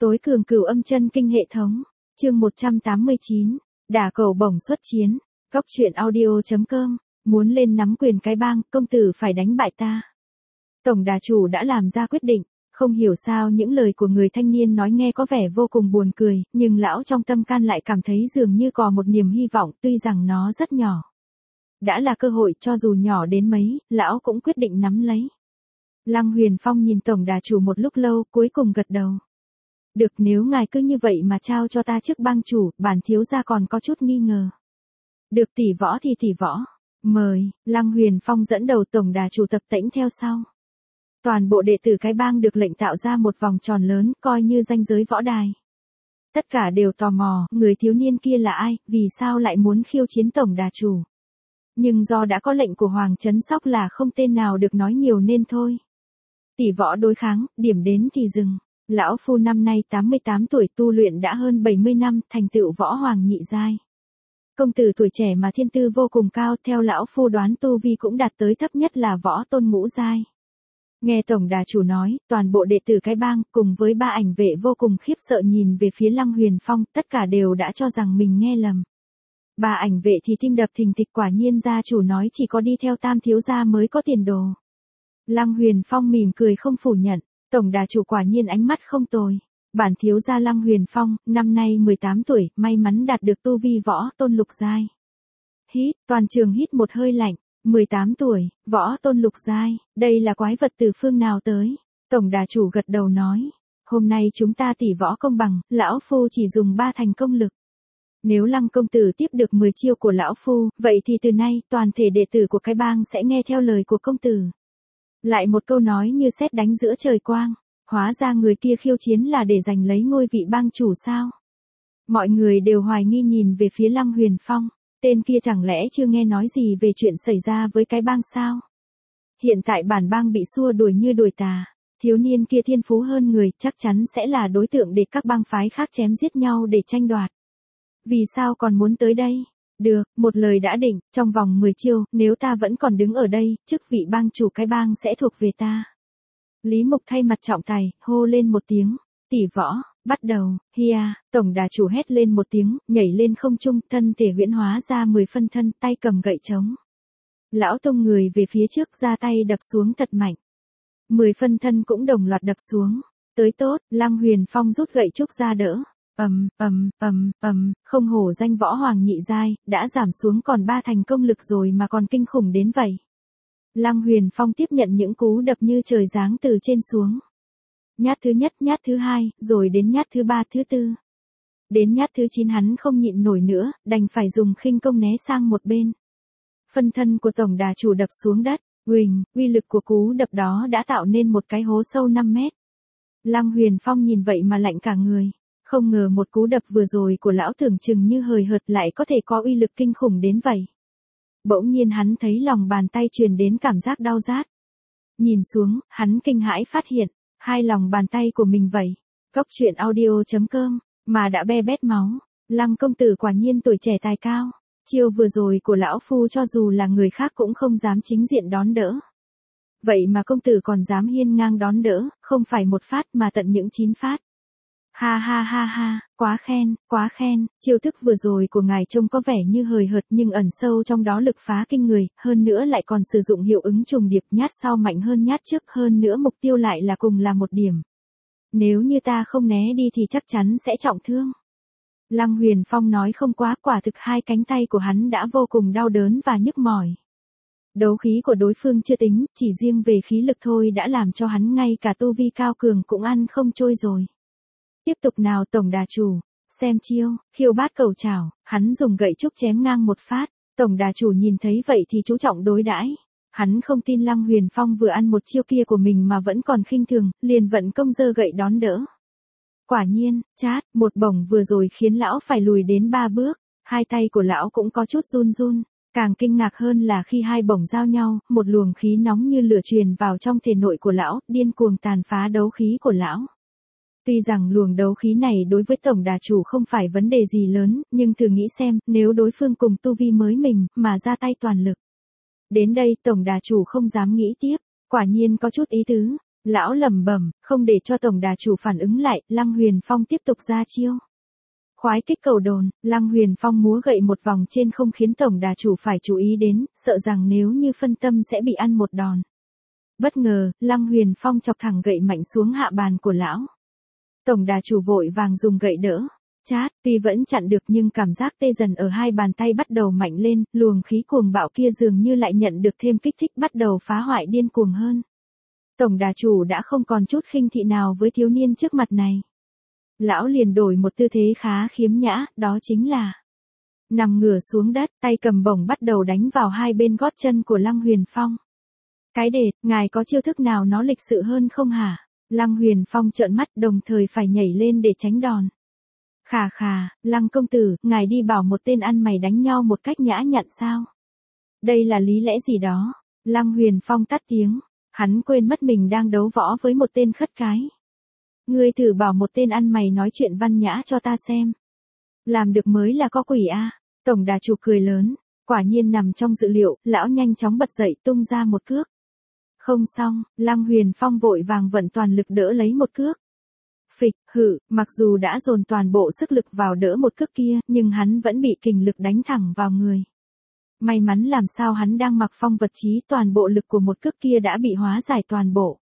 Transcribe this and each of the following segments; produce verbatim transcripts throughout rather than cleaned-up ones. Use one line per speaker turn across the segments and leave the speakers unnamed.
Tối cường cửu âm chân kinh hệ thống. Chương một trăm tám mươi chín. Đả cầu bổng xuất chiến. Góc truyện audio chấm com. Muốn lên nắm quyền cái bang, công tử phải đánh bại ta. Tổng đà chủ đã làm ra quyết định. Không hiểu sao những lời của người thanh niên nói nghe có vẻ vô cùng buồn cười, nhưng lão trong tâm can lại cảm thấy dường như có một niềm hy vọng, tuy rằng nó rất nhỏ. Đã là cơ hội, cho dù nhỏ đến mấy, lão cũng quyết định nắm lấy. Lăng Huyền Phong nhìn tổng đà chủ một lúc lâu, cuối cùng gật đầu. Được, nếu ngài cứ như vậy mà trao cho ta chức bang chủ, bản thiếu gia còn có chút nghi ngờ. Được, tỷ võ thì tỷ võ. Mời. Lăng Huyền Phong dẫn đầu tổng đà chủ tập tễnh theo sau. Toàn bộ đệ tử cái bang được lệnh tạo ra một vòng tròn lớn, coi như ranh giới võ đài. Tất cả đều tò mò, người thiếu niên kia là ai, vì sao lại muốn khiêu chiến tổng đà chủ. Nhưng do đã có lệnh của Hoàng Trấn Sóc là không tên nào được nói nhiều nên thôi. Tỷ võ đối kháng, điểm đến thì dừng. Lão phu năm nay tám mươi tám tuổi, tu luyện đã hơn bảy mươi năm, thành tựu võ hoàng nhị giai. Công tử tuổi trẻ mà thiên tư vô cùng cao, theo lão phu đoán tu vi cũng đạt tới thấp nhất là võ tôn ngũ giai. Nghe tổng đà chủ nói, toàn bộ đệ tử cái bang cùng với ba ảnh vệ vô cùng khiếp sợ nhìn về phía Lăng Huyền Phong, tất cả đều đã cho rằng mình nghe lầm. Ba ảnh vệ thì tim đập thình thịch, quả nhiên gia chủ nói chỉ có đi theo tam thiếu gia mới có tiền đồ. Lăng Huyền Phong mỉm cười không phủ nhận, tổng đà chủ quả nhiên ánh mắt không tồi. Bản thiếu gia Lăng Huyền Phong, năm nay mười tám tuổi, may mắn đạt được tu vi võ tôn lục giai. Hít, toàn trường hít một hơi lạnh. mười tám tuổi, võ tôn lục giai, đây là quái vật từ phương nào tới? Tổng đà chủ gật đầu nói, hôm nay chúng ta tỉ võ công bằng, lão phu chỉ dùng ba thành công lực. Nếu Lăng công tử tiếp được mười chiêu của lão phu, vậy thì từ nay toàn thể đệ tử của cái bang sẽ nghe theo lời của công tử. Lại một câu nói như sét đánh giữa trời quang, hóa ra người kia khiêu chiến là để giành lấy ngôi vị bang chủ sao? Mọi người đều hoài nghi nhìn về phía Lăng Huyền Phong. Tên kia chẳng lẽ chưa nghe nói gì về chuyện xảy ra với cái bang sao? Hiện tại bản bang bị xua đuổi như đuổi tà, thiếu niên kia thiên phú hơn người, chắc chắn sẽ là đối tượng để các bang phái khác chém giết nhau để tranh đoạt. Vì sao còn muốn tới đây? Được, một lời đã định, trong vòng mười chiêu, nếu ta vẫn còn đứng ở đây, chức vị bang chủ cái bang sẽ thuộc về ta. Lý Mục thay mặt trọng tài, hô lên một tiếng, tỷ võ. Bắt đầu, hia, tổng đà chủ hét lên một tiếng, nhảy lên không trung, thân thể huyễn hóa ra mười phân thân, tay cầm gậy trống. Lão tung người về phía trước, ra tay đập xuống thật mạnh. Mười phân thân cũng đồng loạt đập xuống. Tới tốt, Lăng Huyền Phong rút gậy trúc ra đỡ. Ầm, ầm, ầm, ầm, không hổ danh võ hoàng nhị giai, đã giảm xuống còn ba thành công lực rồi mà còn kinh khủng đến vậy. Lăng Huyền Phong tiếp nhận những cú đập như trời giáng từ trên xuống. Nhát thứ nhất, nhát thứ hai, rồi đến nhát thứ ba, thứ tư. Đến nhát thứ chín hắn không nhịn nổi nữa, đành phải dùng khinh công né sang một bên. Phân thân của tổng đà chủ đập xuống đất, uỳnh, uy lực của cú đập đó đã tạo nên một cái hố sâu năm mét. Lăng Huyền Phong nhìn vậy mà lạnh cả người. Không ngờ một cú đập vừa rồi của lão tưởng chừng như hời hợt lại có thể có uy lực kinh khủng đến vậy. Bỗng nhiên hắn thấy lòng bàn tay truyền đến cảm giác đau rát. Nhìn xuống, hắn kinh hãi phát hiện. Hai lòng bàn tay của mình vậy. Góc truyện audio chấm com, mà đã be bét máu. Lăng công tử quả nhiên tuổi trẻ tài cao. Chiêu vừa rồi của lão phu cho dù là người khác cũng không dám chính diện đón đỡ. Vậy mà công tử còn dám hiên ngang đón đỡ, không phải một phát mà tận những chín phát. Ha ha ha ha, quá khen, quá khen, chiêu thức vừa rồi của ngài trông có vẻ như hời hợt nhưng ẩn sâu trong đó lực phá kinh người, hơn nữa lại còn sử dụng hiệu ứng trùng điệp, nhát sau mạnh hơn nhát trước, hơn nữa mục tiêu lại là cùng là một điểm. Nếu như ta không né đi thì chắc chắn sẽ trọng thương. Lăng Huyền Phong nói không quá, quả thực hai cánh tay của hắn đã vô cùng đau đớn và nhức mỏi. Đấu khí của đối phương chưa tính, chỉ riêng về khí lực thôi đã làm cho hắn ngay cả tu vi cao cường cũng ăn không trôi rồi. Tiếp tục nào tổng đà chủ, xem chiêu, khiêu bát cầu chảo, hắn dùng gậy trúc chém ngang một phát, tổng đà chủ nhìn thấy vậy thì chú trọng đối đãi. Hắn không tin Lăng Huyền Phong vừa ăn một chiêu kia của mình mà vẫn còn khinh thường, liền vận công giơ gậy đón đỡ. Quả nhiên, chát, một bổng vừa rồi khiến lão phải lùi đến ba bước, hai tay của lão cũng có chút run run. Càng kinh ngạc hơn là khi hai bổng giao nhau, một luồng khí nóng như lửa truyền vào trong thể nội của lão, điên cuồng tàn phá đấu khí của lão. Tuy rằng luồng đấu khí này đối với tổng đà chủ không phải vấn đề gì lớn, nhưng thử nghĩ xem, nếu đối phương cùng tu vi mới mình, mà ra tay toàn lực. Đến đây tổng đà chủ không dám nghĩ tiếp, quả nhiên có chút ý tứ. Lão lẩm bẩm, không để cho tổng đà chủ phản ứng lại, Lăng Huyền Phong tiếp tục ra chiêu. Khoái kích cầu đồn, Lăng Huyền Phong múa gậy một vòng trên không khiến tổng đà chủ phải chú ý đến, sợ rằng nếu như phân tâm sẽ bị ăn một đòn. Bất ngờ, Lăng Huyền Phong chọc thẳng gậy mạnh xuống hạ bàn của lão. Tổng đà chủ vội vàng dùng gậy đỡ. Chát, tuy vẫn chặn được nhưng cảm giác tê dần ở hai bàn tay bắt đầu mạnh lên, luồng khí cuồng bạo kia dường như lại nhận được thêm kích thích bắt đầu phá hoại điên cuồng hơn. Tổng đà chủ đã không còn chút khinh thị nào với thiếu niên trước mặt này. Lão liền đổi một tư thế khá khiếm nhã, đó chính là nằm ngửa xuống đất, tay cầm bổng bắt đầu đánh vào hai bên gót chân của Lăng Huyền Phong. Cái đệt, ngài có chiêu thức nào nó lịch sự hơn không hả? Lăng Huyền Phong trợn mắt đồng thời phải nhảy lên để tránh đòn. Khà khà, Lăng công tử, ngài đi bảo một tên ăn mày đánh nhau một cách nhã nhặn sao? Đây là lý lẽ gì đó? Lăng Huyền Phong tắt tiếng, hắn quên mất mình đang đấu võ với một tên khất cái. Ngươi thử bảo một tên ăn mày nói chuyện văn nhã cho ta xem. Làm được mới là có quỷ a. Tổng đà chủ cười lớn, quả nhiên nằm trong dự liệu, lão nhanh chóng bật dậy tung ra một cước. Không xong, Lăng Huyền Phong vội vàng vận toàn lực đỡ lấy một cước. Phịch, hự, mặc dù đã dồn toàn bộ sức lực vào đỡ một cước kia, nhưng hắn vẫn bị kình lực đánh thẳng vào người. May mắn làm sao hắn đang mặc phong vật trí, toàn bộ lực của một cước kia đã bị hóa giải toàn bộ.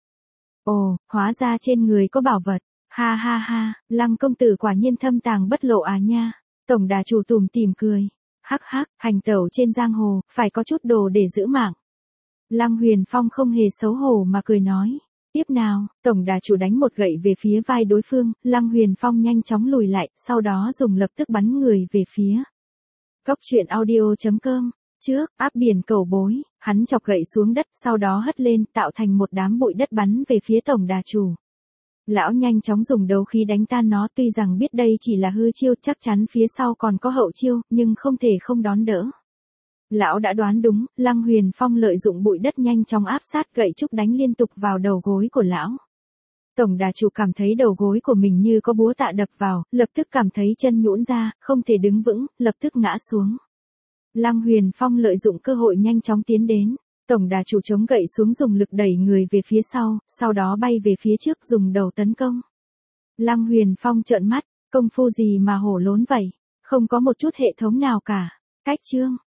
Ồ, hóa ra trên người có bảo vật. Ha ha ha, Lăng công tử quả nhiên thâm tàng bất lộ à nha. Tổng đà chủ tủm tỉm cười. Hắc hắc, hành tẩu trên giang hồ, phải có chút đồ để giữ mạng. Lăng Huyền Phong không hề xấu hổ mà cười nói. Tiếp nào, tổng đà chủ đánh một gậy về phía vai đối phương, Lăng Huyền Phong nhanh chóng lùi lại, sau đó dùng lập tức bắn người về phía. Cốc truyện audio chấm com. Trước, áp biển cầu bối, hắn chọc gậy xuống đất, sau đó hất lên, tạo thành một đám bụi đất bắn về phía tổng đà chủ. Lão nhanh chóng dùng đấu khí đánh tan nó, tuy rằng biết đây chỉ là hư chiêu, chắc chắn phía sau còn có hậu chiêu, nhưng không thể không đón đỡ. Lão đã đoán đúng, Lăng Huyền Phong lợi dụng bụi đất nhanh chóng áp sát gậy trúc đánh liên tục vào đầu gối của lão. Tổng đà chủ cảm thấy đầu gối của mình như có búa tạ đập vào, lập tức cảm thấy chân nhũn ra, không thể đứng vững, lập tức ngã xuống. Lăng Huyền Phong lợi dụng cơ hội nhanh chóng tiến đến. Tổng đà chủ chống gậy xuống dùng lực đẩy người về phía sau, sau đó bay về phía trước dùng đầu tấn công. Lăng Huyền Phong trợn mắt, công phu gì mà hổ lốn vậy, không có một chút hệ thống nào cả. Cách chương